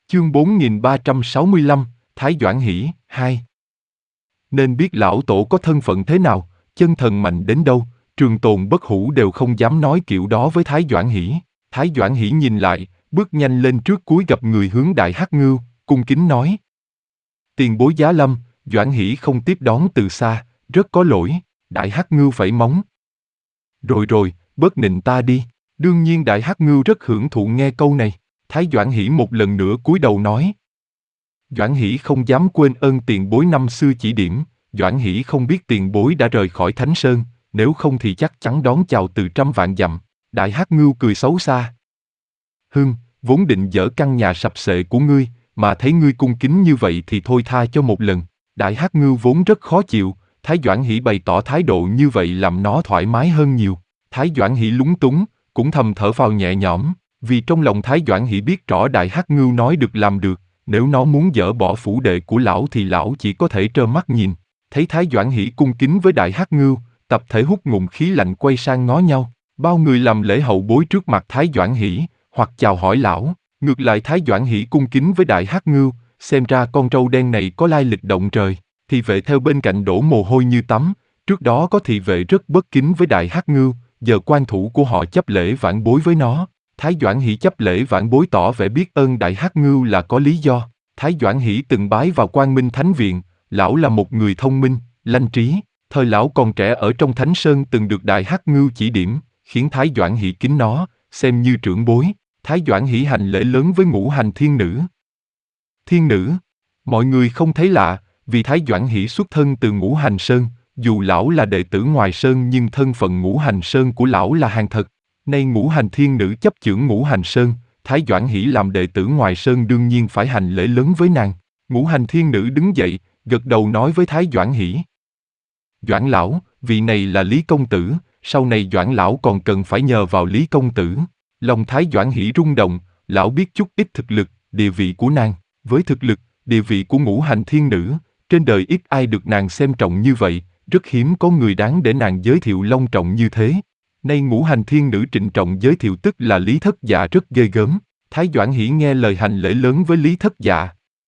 Chương 4365, Thái Doãn Hỷ, 2. Nên biết lão tổ có thân phận thế nào, chân thần mạnh đến đâu, Trường Tồn Bất Hủ đều không dám nói kiểu đó với Thái Doãn Hỷ. Thái Doãn Hỷ nhìn lại, bước nhanh lên trước cúi gập người hướng Đại Hắc Ngưu, cung kính nói. Tiền bối giá lâm, Doãn Hỷ không tiếp đón từ xa, rất có lỗi. Đại Hắc Ngưu phẩy móng. Rồi, bớt nịnh ta đi. Đương nhiên Đại Hắc Ngưu rất hưởng thụ nghe câu này. Thái Doãn Hỷ một lần nữa cúi đầu nói. Doãn Hỷ không dám quên ơn tiền bối năm xưa chỉ điểm. Doãn Hỷ không biết tiền bối đã rời khỏi Thánh Sơn, nếu không thì chắc chắn đón chào từ trăm vạn dặm. Đại Hắc Ngưu cười xấu xa. Vốn định dỡ căn nhà sập xệ của ngươi, mà thấy ngươi cung kính như vậy thì thôi tha cho một lần. Đại Hắc Ngưu vốn rất khó chịu, Thái Doãn Hỷ bày tỏ thái độ như vậy làm nó thoải mái hơn nhiều. Thái Doãn Hỷ lúng túng, cũng thầm thở phào nhẹ nhõm, vì trong lòng Thái Doãn Hỷ biết rõ Đại Hắc Ngưu nói được làm được, nếu nó muốn dỡ bỏ phủ đệ của lão thì lão chỉ có thể trơ mắt nhìn. Thấy Thái Doãn Hỷ cung kính với Đại Hắc Ngưu, tập thể hút ngụm khí lạnh quay sang ngó nhau. Bao người làm lễ hậu bối trước mặt Thái Doãn Hỷ, hoặc chào hỏi lão. Ngược lại Thái Doãn Hỷ cung kính với Đại Hắc Ngưu, xem ra con trâu đen này có lai lịch động trời. Thị vệ theo bên cạnh đổ mồ hôi như tắm, trước đó có thị vệ rất bất kính với Đại Hắc Ngưu, giờ quan thủ của họ chấp lễ vãn bối với nó. Thái Doãn Hỷ chấp lễ vãn bối tỏ vẻ biết ơn Đại Hắc Ngưu là có lý do. Thái Doãn Hỷ từng bái vào Quang Minh Thánh Viện, lão là một người thông minh, lanh trí. Thời lão còn trẻ ở trong Thánh Sơn từng được Đại Hắc Ngưu chỉ điểm, khiến Thái Doãn Hỷ kính nó, xem như trưởng bối. Thái Doãn Hỷ hành lễ lớn với Ngũ Hành Thiên Nữ. Thiên Nữ, mọi người không thấy lạ, vì Thái Doãn Hỷ xuất thân từ Ngũ Hành Sơn, dù lão là đệ tử ngoài Sơn nhưng thân phận Ngũ Hành Sơn của lão là hàng thật. Nay Ngũ Hành Thiên Nữ chấp chưởng Ngũ Hành Sơn, Thái Doãn Hỷ làm đệ tử ngoài Sơn đương nhiên phải hành lễ lớn với nàng. Ngũ Hành Thiên Nữ đứng dậy, gật đầu nói với Thái Doãn Hỷ. Doãn lão, vị này là Lý Công Tử, sau này Doãn lão còn cần phải nhờ vào Lý Công Tử. Lòng Thái Doãn Hỷ rung động, lão biết chút ít thực lực, địa vị của nàng. Với thực lực, địa vị của Ngũ Hành Thiên Nữ, trên đời ít ai được nàng xem trọng như vậy, rất hiếm có người đáng để nàng giới thiệu long trọng như thế. Nay Ngũ Hành Thiên Nữ trịnh trọng giới thiệu tức là Lý Thất Dạ rất ghê gớm. Thái Doãn Hỷ nghe lời hành lễ lớn với Lý Thất Dạ.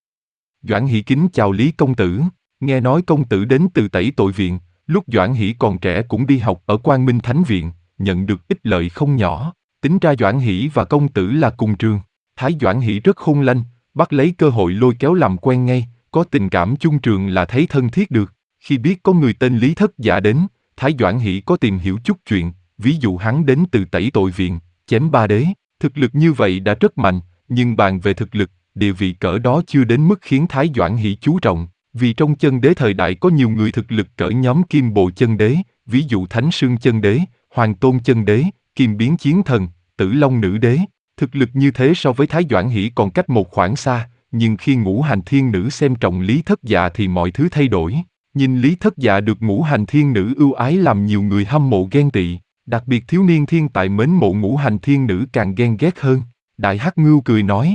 Doãn Hỷ kính chào Lý Công Tử, nghe nói công tử đến từ Tẩy Tội Viện, lúc Doãn Hỷ còn trẻ cũng đi học ở Quang Minh Thánh Viện, nhận được ích lợi không nhỏ. Tính ra Doãn Hỷ và công tử là cùng trường. Thái Doãn Hỷ rất khôn lanh, bắt lấy cơ hội lôi kéo làm quen ngay, có tình cảm chung trường là thấy thân thiết được. Khi biết có người tên Lý Thất Dạ đến, Thái Doãn Hỷ có tìm hiểu chút chuyện, ví dụ hắn đến từ Tẩy Tội Viện, chém ba đế, thực lực như vậy đã rất mạnh, nhưng bàn về thực lực, địa vị cỡ đó chưa đến mức khiến Thái Doãn Hỷ chú trọng, vì trong chân đế thời đại có nhiều người thực lực cỡ nhóm Kim Bồ Chân Đế, ví dụ Thánh Sương Chân Đế, Hoàng Tôn Chân Đế, Kim Biến Chiến Thần, Tử Long Nữ Đế. Thực lực như thế so với Thái Doãn Hỷ còn cách một khoảng xa, nhưng khi Ngũ Hành Thiên Nữ xem trọng Lý Thất Dạ thì mọi thứ thay đổi. Nhìn Lý Thất Dạ được Ngũ Hành Thiên Nữ ưu ái làm nhiều người hâm mộ ghen tị, đặc biệt thiếu niên thiên tài mến mộ Ngũ Hành Thiên Nữ càng ghen ghét hơn. Đại Hắc Ngưu cười nói.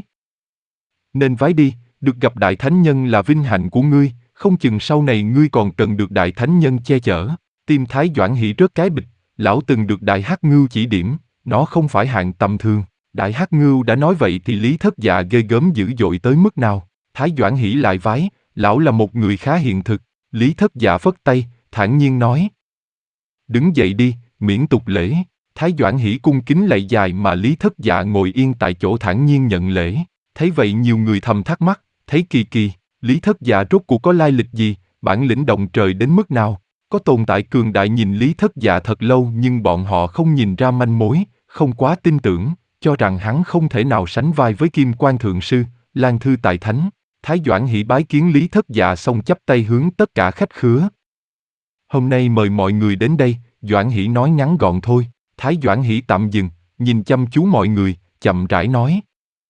Nên vái đi, được gặp Đại Thánh Nhân là vinh hạnh của ngươi, không chừng sau này ngươi còn cần được Đại Thánh Nhân che chở. Tim Thái Doãn Hỷ rớt cái bịch, lão từng được Đại Hắc Ngưu chỉ điểm, nó không phải hạng tầm thường. Đại Hắc Ngưu đã nói vậy thì Lý Thất Dạ ghê gớm dữ dội tới mức nào. Thái Doãn Hỷ lại vái, lão là một người khá hiện thực. Lý Thất Dạ phất tay, thản nhiên nói. Đứng dậy đi, miễn tục lễ. Thái Doãn Hỷ cung kính lạy dài mà Lý Thất Dạ ngồi yên tại chỗ thản nhiên nhận lễ. Thấy vậy nhiều người thầm thắc mắc, thấy kỳ kỳ, Lý Thất Dạ rốt cuộc có lai lịch gì, bản lĩnh động trời đến mức nào. Có tồn tại cường đại nhìn Lý Thất Dạ thật lâu nhưng bọn họ không nhìn ra manh mối, không quá tin tưởng, cho rằng hắn không thể nào sánh vai với Kim Quan Thượng Sư, Lan Thư Tài Thánh. Thái Doãn Hỷ bái kiến Lý Thất Dạ xong chắp tay hướng tất cả khách khứa. Hôm nay mời mọi người đến đây, Doãn Hỷ nói ngắn gọn thôi. Thái Doãn Hỷ tạm dừng, nhìn chăm chú mọi người, chậm rãi nói.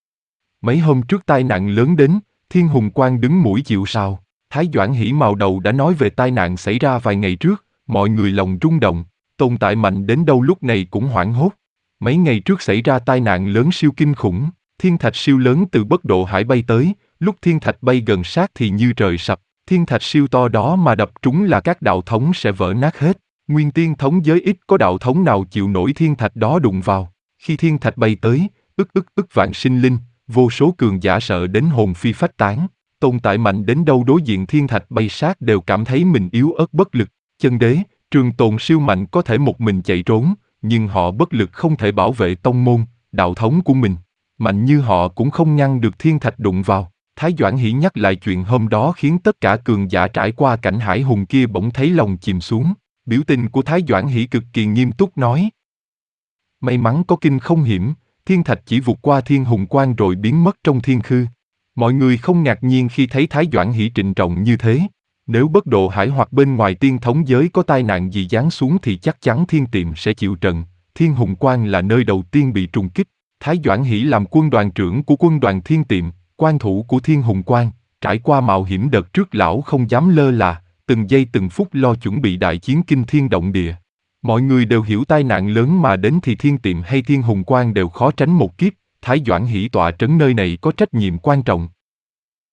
Mấy hôm trước tai nạn lớn đến, Thiên Hùng Quang đứng mũi chịu sào. Thái Doãn Hỷ mào đầu đã nói về tai nạn xảy ra vài ngày trước, mọi người lòng rung động, tồn tại mạnh đến đâu lúc này cũng hoảng hốt. Mấy ngày trước xảy ra tai nạn lớn siêu kinh khủng, thiên thạch siêu lớn từ Bất Độ Hải bay tới, lúc thiên thạch bay gần sát thì như trời sập, thiên thạch siêu to đó mà đập trúng là các đạo thống sẽ vỡ nát hết. Nguyên tiên thống giới ít có đạo thống nào chịu nổi thiên thạch đó đụng vào. Khi thiên thạch bay tới, ức vạn sinh linh, Vô số cường giả sợ đến hồn phi phách tán, tồn tại mạnh đến đâu đối diện thiên thạch bay sát đều cảm thấy mình yếu ớt bất lực. Chân đế, Trường Tồn siêu mạnh có thể một mình chạy trốn, nhưng họ bất lực không thể bảo vệ tông môn, đạo thống của mình. Mạnh như họ cũng không ngăn được thiên thạch đụng vào. Thái Doãn Hỷ nhắc lại chuyện hôm đó khiến tất cả cường giả trải qua cảnh hải hùng kia bỗng thấy lòng chìm xuống. Biểu tình của Thái Doãn Hỷ cực kỳ nghiêm túc nói. May mắn có kinh không hiểm, thiên thạch chỉ vụt qua thiên hùng quang rồi biến mất trong thiên khư. Mọi người không ngạc nhiên khi thấy Thái Doãn Hỷ trịnh trọng như thế. Nếu bất độ hải hoặc bên ngoài tiên thống giới có tai nạn gì giáng xuống thì chắc chắn thiên tiệm sẽ chịu trận. Thiên hùng quang là nơi đầu tiên bị trùng kích. Thái Doãn Hỷ làm quân đoàn trưởng của quân đoàn thiên tiệm, quan thủ của thiên hùng quang, trải qua mạo hiểm đợt trước lão không dám lơ là, từng giây từng phút lo chuẩn bị đại chiến kinh thiên động địa. Mọi người đều hiểu tai nạn lớn mà đến thì thiên tiệm hay thiên hùng quang đều khó tránh một kiếp. Thái Doãn Hỷ tọa trấn nơi này có trách nhiệm quan trọng.